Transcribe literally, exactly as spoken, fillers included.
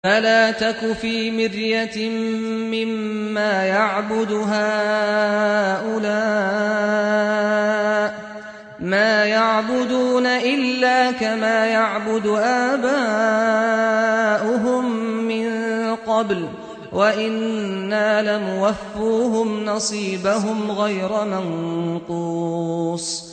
فلا تك في مرية مما يعبد هؤلاء ما يعبدون إلا كما يعبد آباؤهم من قبل وإنا لموفوهم نصيبهم غير منقوص